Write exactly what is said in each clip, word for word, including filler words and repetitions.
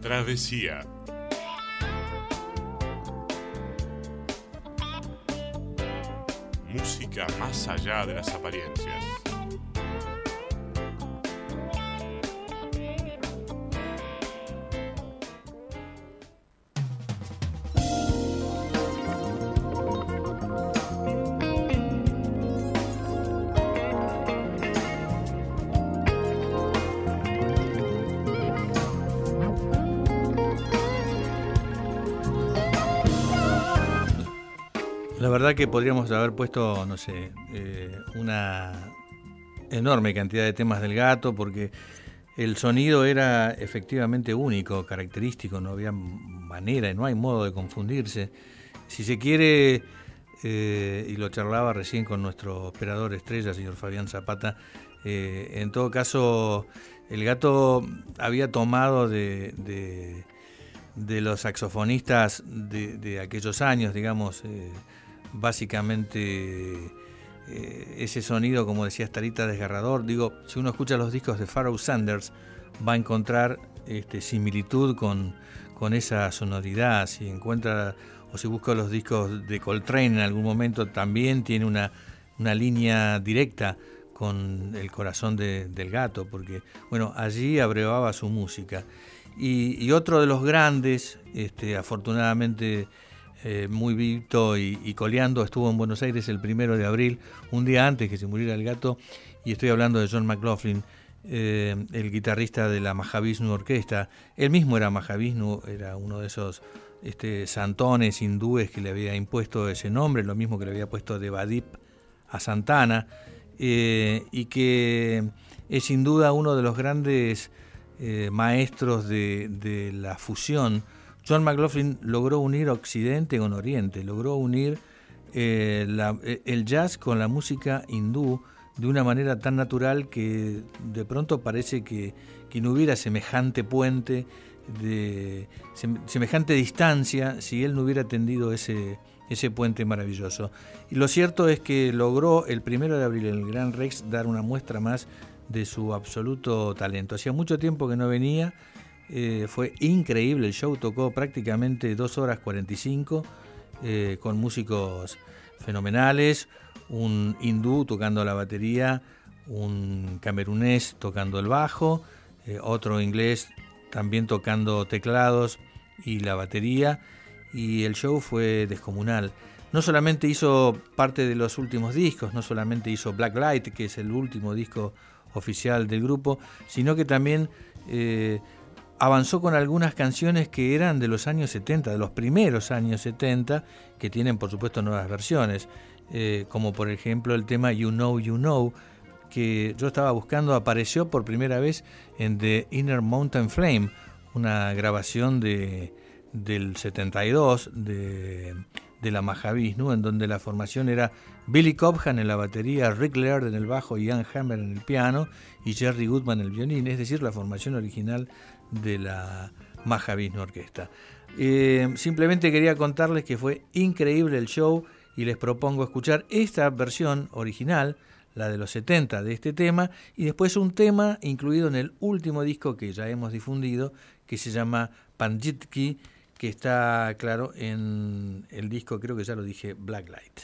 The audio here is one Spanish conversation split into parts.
Travesía. Música más allá de las apariencias. La verdad que podríamos haber puesto, no sé, eh, una enorme cantidad de temas del Gato, porque el sonido era efectivamente único, característico, no había manera, no hay modo de confundirse. Si se quiere, eh, y lo charlaba recién con nuestro operador estrella, señor Fabián Zapata, eh, en todo caso, el Gato había tomado de... de de los saxofonistas de, de aquellos años, digamos, eh, básicamente eh, ese sonido, como decía Starita, desgarrador. Digo, si uno escucha los discos de Pharoah Sanders, va a encontrar este, similitud con, con esa sonoridad. Si encuentra, o si busca los discos de Coltrane en algún momento, también tiene una, una línea directa con el corazón de, del Gato, porque, bueno, allí abrevaba su música. Y, y otro de los grandes, este, afortunadamente eh, muy vivito y, y coleando, estuvo en Buenos Aires el primero de abril, un día antes que se muriera el Gato, y estoy hablando de John McLaughlin, eh, el guitarrista de la Mahavishnu Orquesta. Él mismo era Mahavishnu, era uno de esos este, santones hindúes que le había impuesto ese nombre, lo mismo que le había puesto Devadip a Santana, eh, y que es sin duda uno de los grandes Eh, maestros de, de la fusión. John McLaughlin logró unir Occidente con Oriente, logró unir eh, la, el jazz con la música hindú de una manera tan natural que de pronto parece que, que no hubiera semejante puente, de sem, semejante distancia, si él no hubiera tendido ese, ese puente maravilloso. Y lo cierto es que logró el primero de abril en el Gran Rex dar una muestra más de su absoluto talento. Hacía mucho tiempo que no venía, eh, fue increíble el show, tocó prácticamente dos horas cuarenta y cinco eh, con músicos fenomenales, un hindú tocando la batería, un camerunés tocando el bajo, eh, otro inglés también tocando teclados y la batería, y el show fue descomunal. No solamente hizo parte de los últimos discos, no solamente hizo Black Light, que es el último disco oficial del grupo, sino que también eh, avanzó con algunas canciones que eran de los años setenta, de los primeros años setenta, que tienen por supuesto nuevas versiones, eh, como por ejemplo el tema You Know, You Know, que yo estaba buscando, apareció por primera vez en The Inner Mountain Flame, una grabación de, del setenta y dos de, de la Mahavishnu, en donde la formación era Billy Cobham en la batería, Rick Laird en el bajo, Ian Hammer en el piano y Jerry Goodman en el violín, es decir, la formación original de la Mahavishnu Orquesta. Eh, simplemente quería contarles que fue increíble el show y les propongo escuchar esta versión original, la de los setenta de este tema, y después un tema incluido en el último disco que ya hemos difundido, que se llama Panditki, que está, claro, en el disco, creo que ya lo dije, Black Light.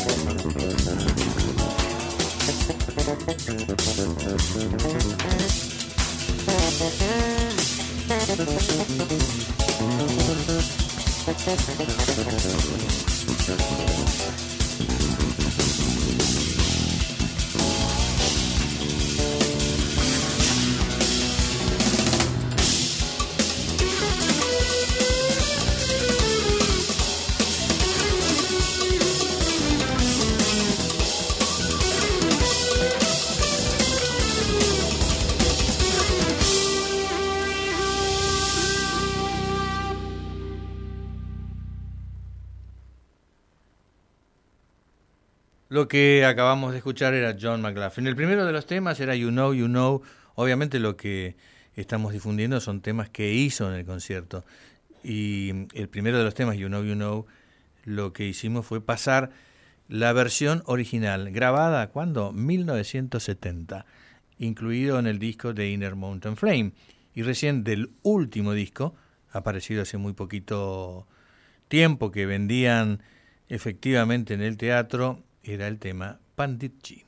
Lo que acabamos de escuchar era John McLaughlin. El primero de los temas era You Know, You Know. Obviamente lo que estamos difundiendo son temas que hizo en el concierto. Y el primero de los temas, You Know, You Know, lo que hicimos fue pasar la versión original, grabada, ¿cuándo? mil novecientos setenta, incluido en el disco de Inner Mountain Flame. Y recién del último disco, aparecido hace muy poquito tiempo, que vendían efectivamente en el teatro, era el tema Panditji.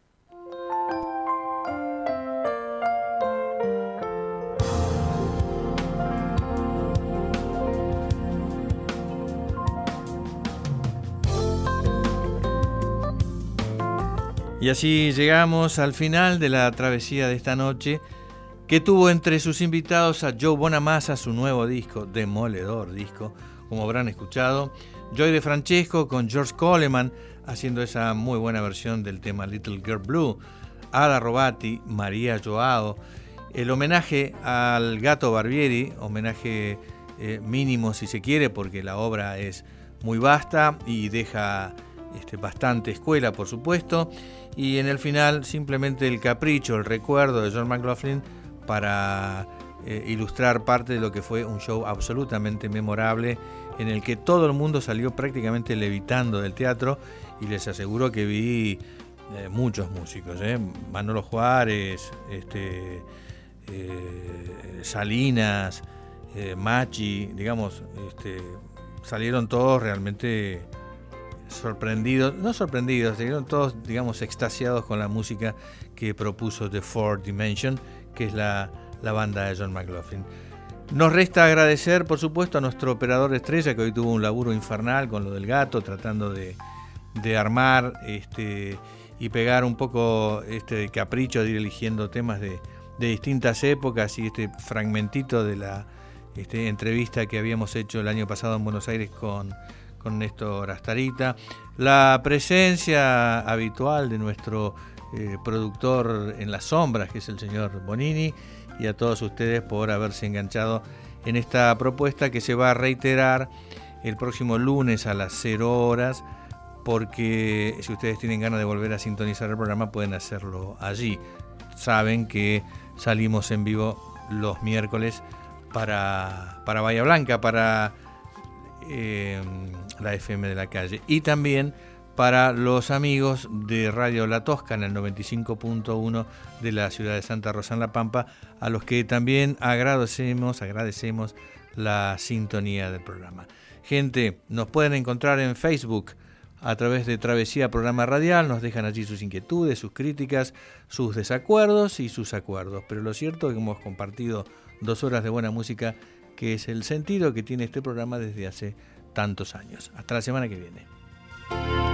Y así llegamos al final de la travesía de esta noche, que tuvo entre sus invitados a Joe Bonamassa, su nuevo disco, demoledor disco, como habrán escuchado, Joy De Francesco con George Coleman, haciendo esa muy buena versión del tema Little Girl Blue, Ada Robati, María Joao, el homenaje al Gato Barbieri, homenaje eh, mínimo si se quiere, porque la obra es muy vasta y deja este, bastante escuela, por supuesto, y en el final simplemente el capricho, el recuerdo de John McLaughlin para eh, ilustrar parte de lo que fue un show absolutamente memorable, en el que todo el mundo salió prácticamente levitando del teatro, y les aseguro que vi eh, muchos músicos, eh, Manolo Juárez, este, eh, Salinas, eh, Machi, digamos, este, salieron todos realmente sorprendidos, no sorprendidos, salieron todos, digamos, extasiados con la música que propuso The Fourth Dimension, que es la, la banda de John McLaughlin. Nos resta agradecer, por supuesto, a nuestro operador estrella, que hoy tuvo un laburo infernal con lo del gato, tratando de, de armar este, y pegar un poco este capricho de ir eligiendo temas de, de distintas épocas, y este fragmentito de la este, entrevista que habíamos hecho el año pasado en Buenos Aires con, con Néstor Astarita. La presencia habitual de nuestro eh, productor en las sombras, que es el señor Bonini, y a todos ustedes por haberse enganchado en esta propuesta, que se va a reiterar el próximo lunes a las cero horas, porque si ustedes tienen ganas de volver a sintonizar el programa pueden hacerlo allí. Saben que salimos en vivo los miércoles para, para Bahía Blanca, para eh, la F M de la calle, y también para los amigos de Radio La Tosca en el noventa y cinco punto uno de la ciudad de Santa Rosa en La Pampa, a los que también agradecemos, agradecemos la sintonía del programa. Gente, nos pueden encontrar en Facebook a través de Travesía Programa Radial, nos dejan allí sus inquietudes, sus críticas, sus desacuerdos y sus acuerdos, pero lo cierto es que hemos compartido dos horas de buena música, que es el sentido que tiene este programa desde hace tantos años. Hasta la semana que viene.